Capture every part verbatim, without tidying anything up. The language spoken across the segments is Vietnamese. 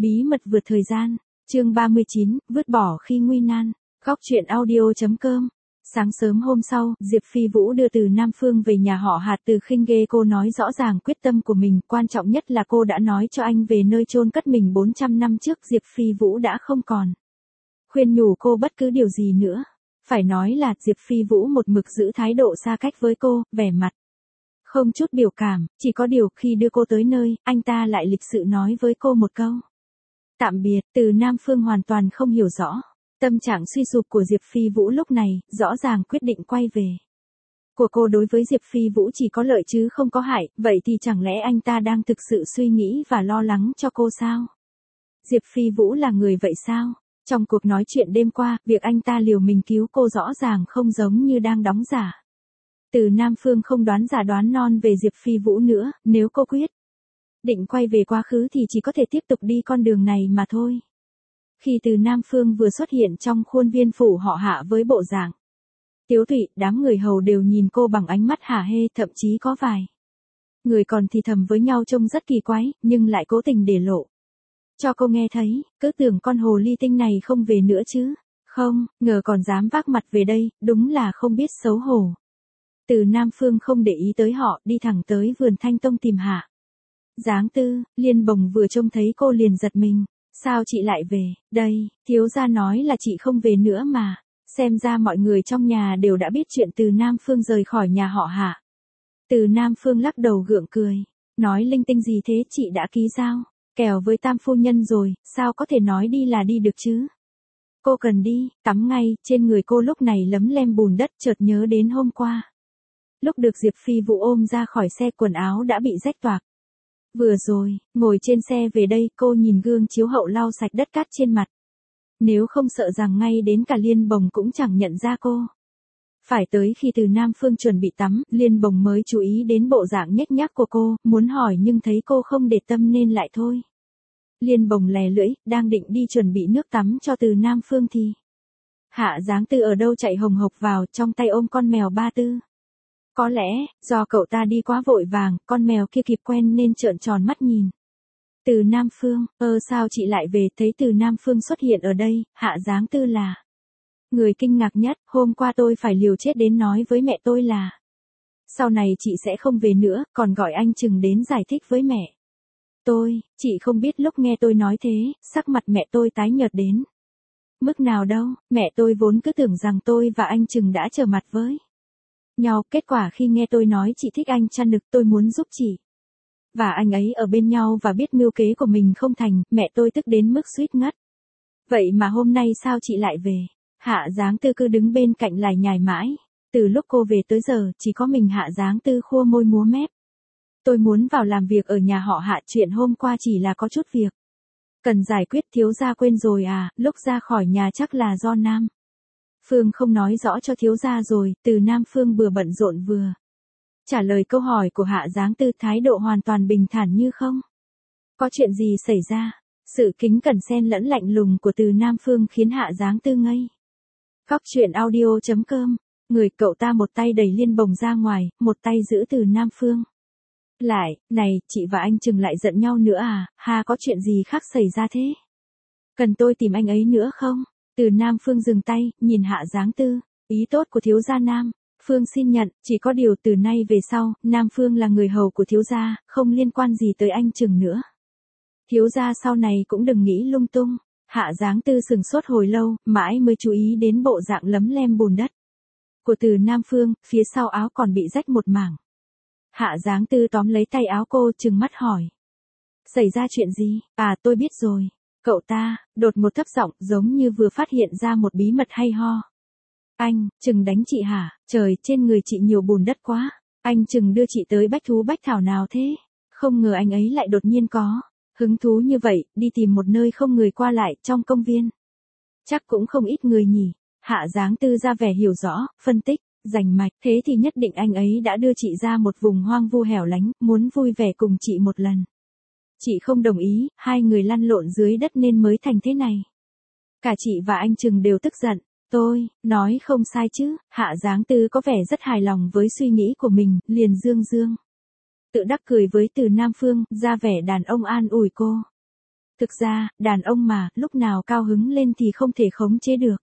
Bí mật vượt thời gian, chương ba mươi chín, vứt bỏ khi nguy nan. Góc truyện audio.com. Sáng sớm hôm sau, Diệp Phi Vũ đưa Từ Nam Phương về nhà họ Hạt. Từ Khinh Ghê cô nói rõ ràng quyết tâm của mình, quan trọng nhất là cô đã nói cho anh về nơi chôn cất mình bốn trăm năm trước. Diệp Phi Vũ đã không còn khuyên nhủ cô bất cứ điều gì nữa. Phải nói là Diệp Phi Vũ một mực giữ thái độ xa cách với cô, vẻ mặt không chút biểu cảm, chỉ có điều khi đưa cô tới nơi, anh ta lại lịch sự nói với cô một câu tạm biệt. Từ Nam Phương hoàn toàn không hiểu rõ tâm trạng suy sụp của Diệp Phi Vũ lúc này, rõ ràng quyết định quay về của cô đối với Diệp Phi Vũ chỉ có lợi chứ không có hại, vậy thì chẳng lẽ anh ta đang thực sự suy nghĩ và lo lắng cho cô sao? Diệp Phi Vũ là người vậy sao? Trong cuộc nói chuyện đêm qua, việc anh ta liều mình cứu cô rõ ràng không giống như đang đóng giả. Từ Nam Phương không đoán giả đoán non về Diệp Phi Vũ nữa, nếu cô quyết định quay về quá khứ thì chỉ có thể tiếp tục đi con đường này mà thôi. Khi Từ Nam Phương vừa xuất hiện trong khuôn viên phủ họ Hạ với bộ dạng tiếu tụy, đám người hầu đều nhìn cô bằng ánh mắt hả hê, thậm chí có vài người còn thì thầm với nhau trông rất kỳ quái, nhưng lại cố tình để lộ cho cô nghe thấy, cứ tưởng con hồ ly tinh này không về nữa chứ. Không, ngờ còn dám vác mặt về đây, đúng là không biết xấu hổ. Từ Nam Phương không để ý tới họ, đi thẳng tới vườn Thanh Tông tìm Hạ Giáng Tư. Liên Bồng vừa trông thấy cô liền giật mình. Sao chị lại về, đây, thiếu gia nói là chị không về nữa mà. Xem ra mọi người trong nhà đều đã biết chuyện Từ Nam Phương rời khỏi nhà họ Hạ. Từ Nam Phương lắc đầu gượng cười, nói linh tinh gì thế, chị đã ký giao kèo với Tam phu nhân rồi, sao có thể nói đi là đi được chứ? Cô cần đi, tắm ngay. Trên người cô lúc này lấm lem bùn đất, chợt nhớ đến hôm qua. Lúc được Diệp Phi Vũ ôm ra khỏi xe, quần áo đã bị rách toạc. Vừa rồi, ngồi trên xe về đây, cô nhìn gương chiếu hậu lau sạch đất cát trên mặt. Nếu không sợ rằng ngay đến cả Liên Bồng cũng chẳng nhận ra cô. Phải tới khi Từ Nam Phương chuẩn bị tắm, Liên Bồng mới chú ý đến bộ dạng nhếch nhác của cô, muốn hỏi nhưng thấy cô không để tâm nên lại thôi. Liên Bồng lè lưỡi, đang định đi chuẩn bị nước tắm cho Từ Nam Phương thì Hạ Giáng Tư ở đâu chạy hồng hộc vào, trong tay ôm con mèo Ba Tư. Có lẽ, do cậu ta đi quá vội vàng, con mèo kia kịp quen nên trợn tròn mắt nhìn Từ Nam Phương. Ơ sao chị lại về? Thấy Từ Nam Phương xuất hiện ở đây, Hạ Giáng Tư là người kinh ngạc nhất. Hôm qua tôi phải liều chết đến nói với mẹ tôi là sau này chị sẽ không về nữa, còn gọi anh Trừng đến giải thích với mẹ tôi. Chị không biết lúc nghe tôi nói thế, sắc mặt mẹ tôi tái nhợt đến mức nào đâu. Mẹ tôi vốn cứ tưởng rằng tôi và anh Trừng đã trở mặt với nhau, kết quả khi nghe tôi nói chị thích anh Trăn Nực, tôi muốn giúp chị và anh ấy ở bên nhau và biết mưu kế của mình không thành, mẹ tôi tức đến mức suýt ngất. Vậy mà hôm nay sao chị lại về? Hạ Giáng Tư cứ đứng bên cạnh lải nhải mãi. Từ lúc cô về tới giờ, chỉ có mình Hạ Giáng Tư khua môi múa mép. Tôi muốn vào làm việc ở nhà họ Hạ, chuyện hôm qua chỉ là có chút việc cần giải quyết. Thiếu gia quên rồi à? Lúc ra khỏi nhà chắc là do Nam Phương không nói rõ cho thiếu gia rồi. Từ Nam Phương vừa bận rộn vừa trả lời câu hỏi của Hạ Giáng Tư, thái độ hoàn toàn bình thản như không có chuyện gì xảy ra. Sự kính cẩn xen lẫn lạnh lùng của Từ Nam Phương khiến Hạ Giáng Tư ngây. Góc truyện audio.com. Người cậu ta một tay đẩy Liên Bồng ra ngoài, một tay giữ Từ Nam Phương lại. Này, chị và anh Trừng lại giận nhau nữa à? Ha, có chuyện gì khác xảy ra thế? Cần tôi tìm anh ấy nữa không? Từ Nam Phương dừng tay, nhìn Hạ Giáng Tư. Ý tốt của thiếu gia Nam Phương xin nhận, chỉ có điều từ nay về sau, Nam Phương là người hầu của thiếu gia, không liên quan gì tới anh Trừng nữa. Thiếu gia sau này cũng đừng nghĩ lung tung. Hạ Giáng Tư sừng sốt hồi lâu, mãi mới chú ý đến bộ dạng lấm lem bùn đất của Từ Nam Phương, phía sau áo còn bị rách một mảng. Hạ Giáng Tư tóm lấy tay áo cô, trừng mắt hỏi. Xảy ra chuyện gì? À, tôi biết rồi. Cậu ta đột một thấp giọng, giống như vừa phát hiện ra một bí mật hay ho. Anh Trừng đánh chị hả? Trời, trên người chị nhiều bùn đất quá. Anh Trừng đưa chị tới bách thú bách thảo nào thế? Không ngờ anh ấy lại đột nhiên có hứng thú như vậy, đi tìm một nơi không người qua lại, trong công viên. Chắc cũng không ít người nhỉ. Hạ Giáng Tư ra vẻ hiểu rõ, phân tích, rành mạch. Thế thì nhất định anh ấy đã đưa chị ra một vùng hoang vu hẻo lánh, muốn vui vẻ cùng chị một lần. Chị không đồng ý, hai người lăn lộn dưới đất nên mới thành thế này. Cả chị và anh Trừng đều tức giận. Tôi nói không sai chứ? Hạ Giáng Tư có vẻ rất hài lòng với suy nghĩ của mình, liền dương dương tự đắc cười với Từ Nam Phương, ra vẻ đàn ông an ủi cô. Thực ra, đàn ông mà, lúc nào cao hứng lên thì không thể khống chế được.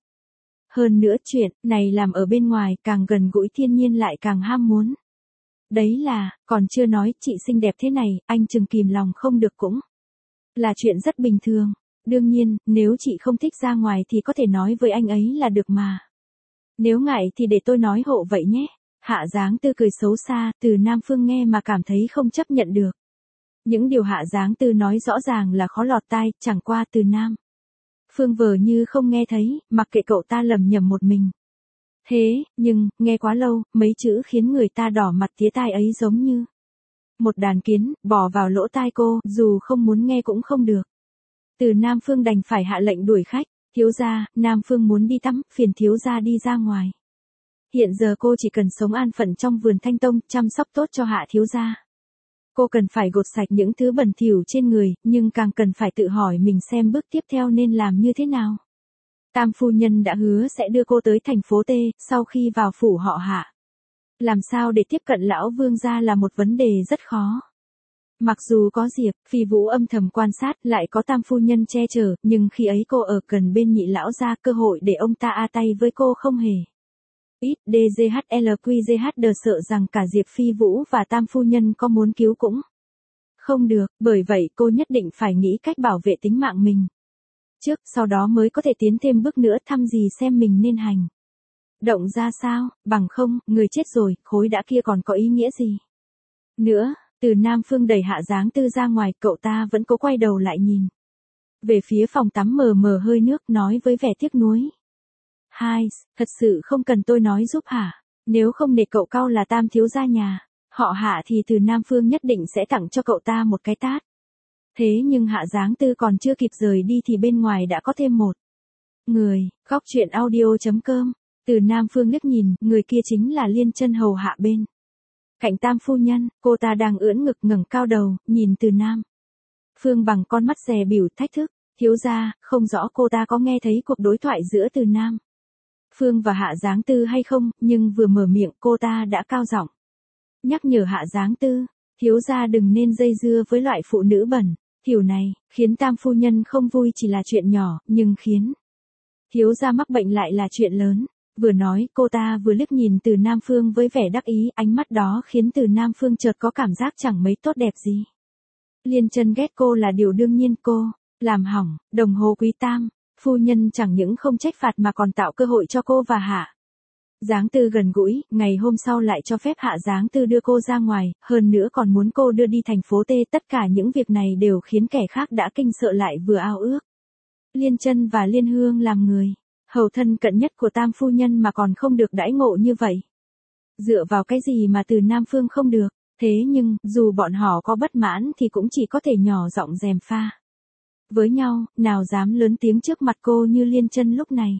Hơn nữa chuyện này làm ở bên ngoài càng gần gũi thiên nhiên lại càng ham muốn. Đấy là, còn chưa nói chị xinh đẹp thế này, anh chừng kìm lòng không được cũng là chuyện rất bình thường. Đương nhiên, nếu chị không thích ra ngoài thì có thể nói với anh ấy là được mà. Nếu ngại thì để tôi nói hộ vậy nhé. Hạ Giáng Tư cười xấu xa, Từ Nam Phương nghe mà cảm thấy không chấp nhận được. Những điều Hạ Giáng Tư nói rõ ràng là khó lọt tai, chẳng qua Từ Nam Phương vờ như không nghe thấy, mặc kệ cậu ta lầm nhầm một mình. Thế, nhưng, nghe quá lâu, mấy chữ khiến người ta đỏ mặt tía tai ấy giống như một đàn kiến, bỏ vào lỗ tai cô, dù không muốn nghe cũng không được. Từ Nam Phương đành phải hạ lệnh đuổi khách, thiếu gia, Nam Phương muốn đi tắm, phiền thiếu gia đi ra ngoài. Hiện giờ cô chỉ cần sống an phận trong vườn Thanh Tông, chăm sóc tốt cho Hạ thiếu gia. Cô cần phải gột sạch những thứ bẩn thỉu trên người, nhưng càng cần phải tự hỏi mình xem bước tiếp theo nên làm như thế nào. Tam phu nhân đã hứa sẽ đưa cô tới thành phố T, sau khi vào phủ họ Hạ. Làm sao để tiếp cận lão vương gia là một vấn đề rất khó. Mặc dù có Diệp Phi Vũ âm thầm quan sát, lại có Tam phu nhân che chở, nhưng khi ấy cô ở gần bên nhị lão gia, cơ hội để ông ta a tay với cô không hề ít. đê giê hát lờ quy giê hát đờ sợ rằng cả Diệp Phi Vũ và Tam phu nhân có muốn cứu cũng không được, bởi vậy cô nhất định phải nghĩ cách bảo vệ tính mạng mình trước, sau đó mới có thể tiến thêm bước nữa thăm dì xem mình nên hành động ra sao, bằng không, người chết rồi, khối đã kia còn có ý nghĩa gì nữa. Từ Nam Phương đẩy Hạ Giáng Tư ra ngoài, cậu ta vẫn cố quay đầu lại nhìn về phía phòng tắm mờ mờ hơi nước, nói với vẻ tiếc nuối. Hai, thật sự không cần tôi nói giúp hả? Nếu không để cậu cau là Tam thiếu gia nhà họ Hạ thì Từ Nam Phương nhất định sẽ tặng cho cậu ta một cái tát. Thế nhưng Hạ Giáng Tư còn chưa kịp rời đi thì bên ngoài đã có thêm một người. Góc truyện audio chấm com. Từ Nam Phương liếc nhìn, người kia chính là Liên Chân hầu hạ bên cạnh Tam phu nhân. Cô ta đang ưỡn ngực ngẩng cao đầu, nhìn Từ Nam Phương bằng con mắt dè bỉu thách thức. Thiếu gia, không rõ cô ta có nghe thấy cuộc đối thoại giữa Từ Nam Phương và Hạ Giáng Tư hay không, nhưng vừa mở miệng cô ta đã cao giọng nhắc nhở Hạ Giáng Tư, thiếu gia đừng nên dây dưa với loại phụ nữ bẩn thỉu này. Khiến Tam phu nhân không vui chỉ là chuyện nhỏ, nhưng khiến thiếu gia mắc bệnh lại là chuyện lớn. Vừa nói, cô ta vừa liếc nhìn Từ Nam Phương với vẻ đắc ý, ánh mắt đó khiến Từ Nam Phương chợt có cảm giác chẳng mấy tốt đẹp gì. Liên Chân ghét cô là điều đương nhiên, cô làm hỏng đồng hồ quý Tam phu nhân chẳng những không trách phạt mà còn tạo cơ hội cho cô và Hạ Giáng Tư gần gũi, ngày hôm sau lại cho phép Hạ Giáng Tư đưa cô ra ngoài, hơn nữa còn muốn cô đưa đi thành phố T. Tất cả những việc này đều khiến kẻ khác đã kinh sợ lại vừa ao ước. Liên Chân và Liên Hương làm người hầu thân cận nhất của Tam phu nhân mà còn không được đãi ngộ như vậy. Dựa vào cái gì mà Từ Nam Phương không được? Thế nhưng, dù bọn họ có bất mãn thì cũng chỉ có thể nhỏ giọng gièm pha với nhau, nào dám lớn tiếng trước mặt cô như Liên Chân lúc này.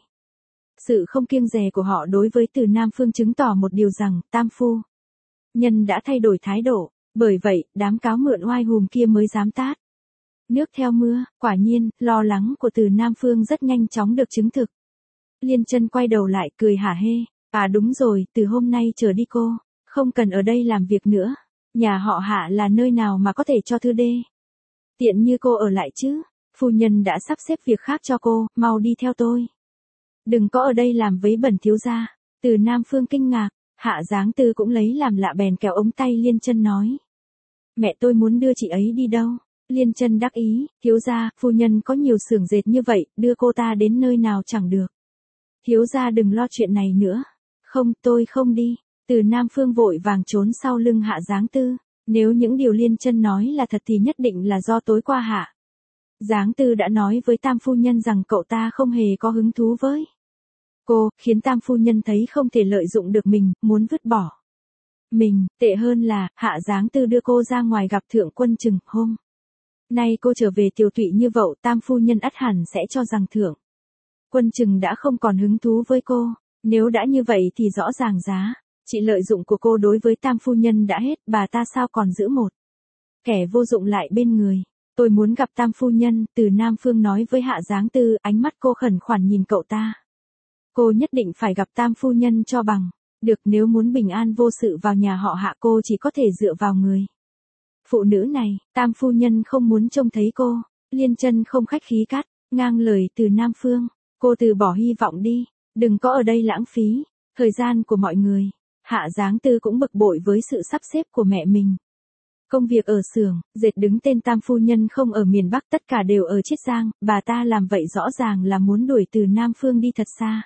Sự không kiêng dè của họ đối với Từ Nam Phương chứng tỏ một điều rằng, Tam phu nhân đã thay đổi thái độ, bởi vậy, đám cáo mượn oai hùm kia mới dám tát nước theo mưa. Quả nhiên, lo lắng của Từ Nam Phương rất nhanh chóng được chứng thực. Liên Chân quay đầu lại cười hả hê, à đúng rồi, từ hôm nay trở đi cô không cần ở đây làm việc nữa. Nhà họ Hạ là nơi nào mà có thể cho thư đê tiện như cô ở lại chứ? Phu nhân đã sắp xếp việc khác cho cô, mau đi theo tôi. Đừng có ở đây làm vấy bẩn thiếu gia. Từ Nam Phương kinh ngạc, Hạ Giáng Tư cũng lấy làm lạ bèn kéo ống tay Liên Chân nói. Mẹ tôi muốn đưa chị ấy đi đâu? Liên Chân đắc ý, thiếu gia, phu nhân có nhiều xưởng dệt như vậy, đưa cô ta đến nơi nào chẳng được. Thiếu gia đừng lo chuyện này nữa. Không, tôi không đi. Từ Nam Phương vội vàng trốn sau lưng Hạ Giáng Tư. Nếu những điều Liên Chân nói là thật thì nhất định là do tối qua Hạ Giáng Tư đã nói với Tam phu nhân rằng cậu ta không hề có hứng thú với cô, khiến Tam phu nhân thấy không thể lợi dụng được mình, muốn vứt bỏ mình. Tệ hơn là, Hạ Giáng Tư đưa cô ra ngoài gặp Thượng Quân Trừng. Hôm nay cô trở về tiều tụy như vậy, Tam phu nhân ắt hẳn sẽ cho rằng Thượng Quân Trừng đã không còn hứng thú với cô. Nếu đã như vậy thì rõ ràng giá trị lợi dụng của cô đối với Tam phu nhân đã hết, bà ta sao còn giữ một kẻ vô dụng lại bên người. Tôi muốn gặp Tam phu nhân, Từ Nam Phương nói với Hạ Giáng Tư, ánh mắt cô khẩn khoản nhìn cậu ta. Cô nhất định phải gặp Tam phu nhân cho bằng được, nếu muốn bình an vô sự vào nhà họ Hạ cô chỉ có thể dựa vào người phụ nữ này. Tam phu nhân không muốn trông thấy cô Liên Chân không khách khí cắt ngang lời Từ Nam Phương, cô từ bỏ hy vọng đi, đừng có ở đây lãng phí thời gian của mọi người. Hạ Giáng Tư cũng bực bội với sự sắp xếp của mẹ mình. Công việc ở xưởng dệt đứng tên Tam phu nhân không ở miền Bắc, tất cả đều ở Chiết Giang, bà ta làm vậy rõ ràng là muốn đuổi Từ Nam Phương đi thật xa.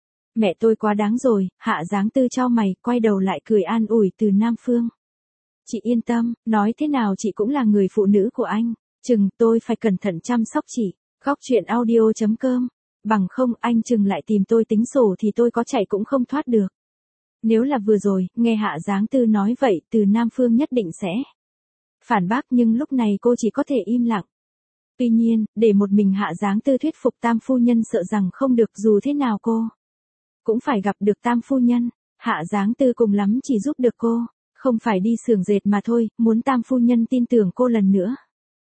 Mẹ tôi quá đáng rồi, Hạ Giáng Tư chau mày, quay đầu lại cười an ủi Từ Nam Phương. Chị yên tâm, nói thế nào chị cũng là người phụ nữ của anh, chừng tôi phải cẩn thận chăm sóc chị. Góc truyện audio chấm com, bằng không anh chừng lại tìm tôi tính sổ thì tôi có chạy cũng không thoát được. Nếu là vừa rồi, nghe Hạ Giáng Tư nói vậy, Từ Nam Phương nhất định sẽ phản bác, nhưng lúc này cô chỉ có thể im lặng. Tuy nhiên, để một mình Hạ Giáng Tư thuyết phục Tam phu nhân sợ rằng không được, dù thế nào cô cũng phải gặp được Tam phu nhân. Hạ Giáng Tư cùng lắm chỉ giúp được cô, không phải đi xưởng dệt mà thôi, muốn Tam phu nhân tin tưởng cô lần nữa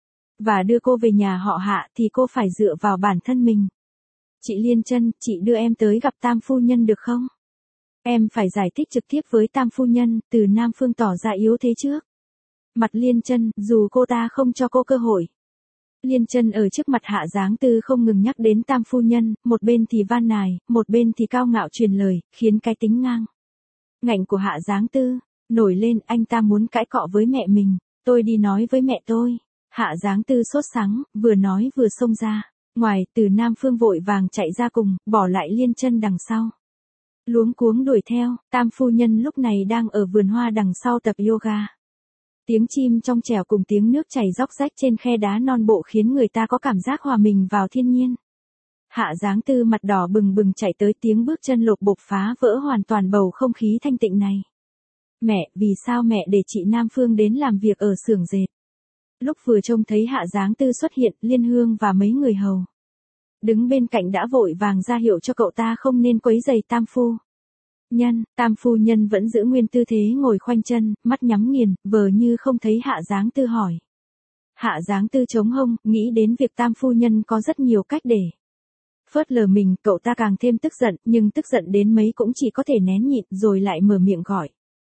và đưa cô về nhà họ Hạ thì cô phải dựa vào bản thân mình. Chị Liên Chân, chị đưa em tới gặp Tam phu nhân được không? Em phải giải thích trực tiếp với Tam phu nhân. Từ Nam Phương tỏ ra yếu thế trước mặt Liên Chân, dù cô ta không cho cô cơ hội. Liên Chân ở trước mặt Hạ Giáng Tư không ngừng nhắc đến Tam phu nhân, một bên thì van nài, một bên thì cao ngạo truyền lời, khiến cái tính ngang ngạnh của Hạ Giáng Tư nổi lên. Anh ta muốn cãi cọ với mẹ mình, tôi đi nói với mẹ tôi. Hạ Giáng Tư sốt sắng, vừa nói vừa xông ra. Ngoài, Từ Nam Phương vội vàng chạy ra cùng, bỏ lại Liên Chân đằng sau. Luống cuống đuổi theo, Tam phu nhân lúc này đang ở vườn hoa đằng sau tập yoga. Tiếng chim trong trẻo cùng tiếng nước chảy róc rách trên khe đá non bộ khiến người ta có cảm giác hòa mình vào thiên nhiên. Hạ Giáng Tư mặt đỏ bừng bừng chạy tới, tiếng bước chân lộp bộp phá vỡ hoàn toàn bầu không khí thanh tịnh này. Mẹ, vì sao mẹ để chị Nam Phương đến làm việc ở xưởng dệt? Lúc vừa trông thấy Hạ Giáng Tư xuất hiện, Liên Hương và mấy người hầu đứng bên cạnh đã vội vàng ra hiệu cho cậu ta không nên quấy rầy Tam phu nhân. Tam phu nhân vẫn giữ nguyên tư thế ngồi khoanh chân, mắt nhắm nghiền, vờ như không thấy Hạ Giáng Tư hỏi. Hạ Giáng Tư chống hông, nghĩ đến việc Tam phu nhân có rất nhiều cách để phớt lờ mình, cậu ta càng thêm tức giận, nhưng tức giận đến mấy cũng chỉ có thể nén nhịn, rồi lại mở miệng gọi.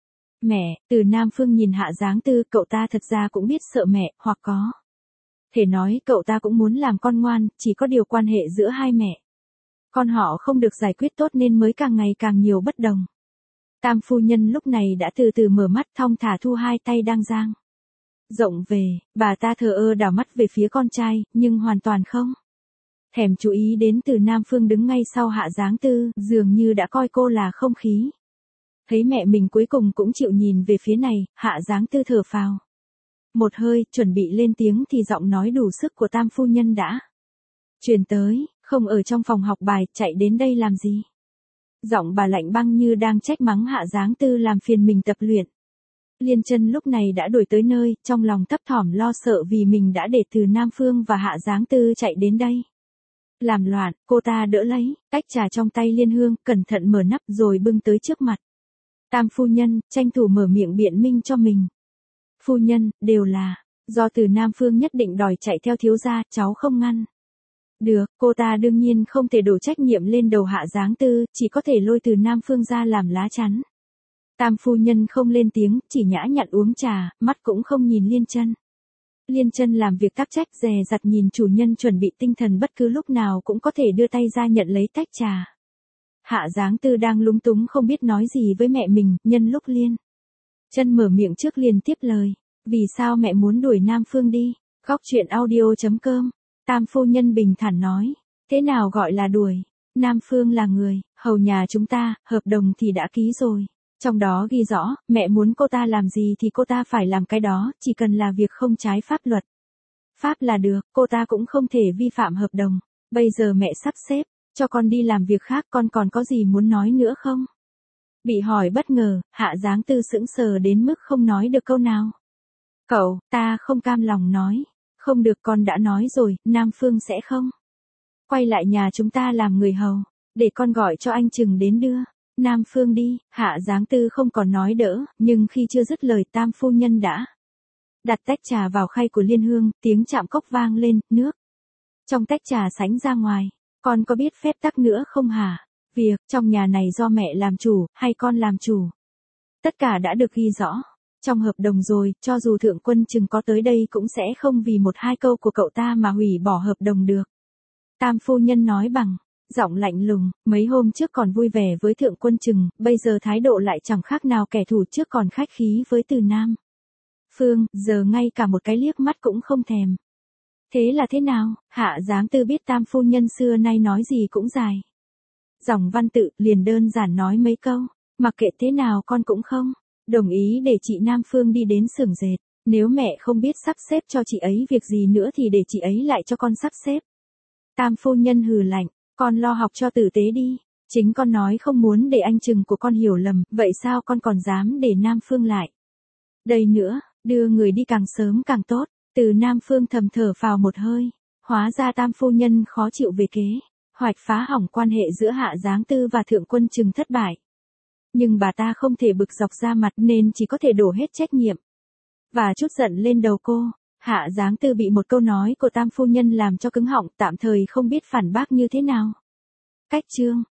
Mẹ. Từ Nam Phương nhìn Hạ Giáng Tư, cậu ta thật ra cũng biết sợ mẹ, hoặc có thể nói cậu ta cũng muốn làm con ngoan, chỉ có điều quan hệ giữa hai mẹ con họ không được giải quyết tốt nên mới càng ngày càng nhiều bất đồng. Tam phu nhân lúc này đã từ từ mở mắt, thong thả thu hai tay đang dang rộng về, bà ta thờ ơ đảo mắt về phía con trai, nhưng hoàn toàn không thèm chú ý đến Từ Nam Phương đứng ngay sau Hạ Giáng Tư, dường như đã coi cô là không khí. Thấy mẹ mình cuối cùng cũng chịu nhìn về phía này, Hạ Giáng Tư thở phào một hơi, chuẩn bị lên tiếng thì giọng nói đủ sức của Tam phu nhân đã truyền tới. Không ở trong phòng học bài, chạy đến đây làm gì? Giọng bà lạnh băng như đang trách mắng Hạ Giáng Tư làm phiền mình tập luyện. Liên Chân lúc này đã đuổi tới nơi, trong lòng thấp thỏm lo sợ vì mình đã để Từ Nam Phương và Hạ Giáng Tư chạy đến đây làm loạn. Cô ta đỡ lấy tách trà trong tay Liên Hương, cẩn thận mở nắp rồi bưng tới trước mặt Tam phu nhân, tranh thủ mở miệng biện minh cho mình. Phu nhân, đều là do Từ Nam Phương nhất định đòi chạy theo thiếu gia, cháu không ngăn được. Cô ta đương nhiên không thể đổ trách nhiệm lên đầu Hạ Giáng Tư, chỉ có thể lôi Từ Nam Phương ra làm lá chắn. Tam phu nhân không lên tiếng, chỉ nhã nhặn uống trà, mắt cũng không nhìn Liên Chân. Liên Chân làm việc tác trách dè dặt nhìn chủ nhân chuẩn bị tinh thần bất cứ lúc nào cũng có thể đưa tay ra nhận lấy tách trà. Hạ Giáng Tư đang lúng túng không biết nói gì với mẹ mình, nhân lúc Liên Chân mở miệng trước liền tiếp lời. Vì sao mẹ muốn đuổi Nam Phương đi? Góc truyện audio chấm com. Tam phu nhân bình thản nói. Thế nào gọi là đuổi? Nam Phương là người hầu nhà chúng ta, hợp đồng thì đã ký rồi. Trong đó ghi rõ, mẹ muốn cô ta làm gì thì cô ta phải làm cái đó, chỉ cần là việc không trái pháp luật. Pháp là được, cô ta cũng không thể vi phạm hợp đồng. Bây giờ mẹ sắp xếp cho con đi làm việc khác, con còn có gì muốn nói nữa không? Bị hỏi bất ngờ, Hạ Giáng Tư sững sờ đến mức không nói được câu nào. Cậu, ta không cam lòng nói. Không được, con đã nói rồi, Nam Phương sẽ không quay lại nhà chúng ta làm người hầu. Để con gọi cho anh Trừng đến đưa Nam Phương đi. Hạ Giáng Tư không còn nói đỡ, nhưng khi chưa dứt lời Tam phu nhân đã đặt tách trà vào khay của Liên Hương, tiếng chạm cốc vang lên, nước trong tách trà sánh ra ngoài. Con có biết phép tắc nữa không hả? Việc trong nhà này do mẹ làm chủ, hay con làm chủ? Tất cả đã được ghi rõ Trong hợp đồng rồi, cho dù thượng quân chừng có tới đây cũng sẽ không vì một hai câu của cậu ta mà hủy bỏ hợp đồng được. Tam phu nhân nói bằng giọng lạnh lùng, mấy hôm trước còn vui vẻ với thượng quân chừng, bây giờ thái độ lại chẳng khác nào kẻ thù trước còn khách khí với Từ Nam Phương, giờ ngay cả một cái liếc mắt cũng không thèm. Thế là thế nào? Hạ Giáng Tư biết tam phu nhân xưa nay nói gì cũng dài dòng văn tự, liền đơn giản nói mấy câu, mặc kệ thế nào con cũng không đồng ý để chị Nam Phương đi đến xưởng dệt, nếu mẹ không biết sắp xếp cho chị ấy việc gì nữa thì để chị ấy lại cho con sắp xếp. Tam phu nhân hừ lạnh, con lo học cho tử tế đi, chính con nói không muốn để anh chừng của con hiểu lầm, vậy sao con còn dám để Nam Phương lại? Đây nữa, đưa người đi càng sớm càng tốt. Từ Nam Phương thầm thở phào một hơi, hóa ra tam phu nhân khó chịu về kế hoạch phá hỏng quan hệ giữa Hạ Giáng Tư và thượng quân chừng thất bại. Nhưng bà ta không thể bực dọc ra mặt nên chỉ có thể đổ hết trách nhiệm và chút giận lên đầu cô. Hạ Giáng Tư bị một câu nói của tam phu nhân làm cho cứng họng, tạm thời không biết phản bác như thế nào. Cách chương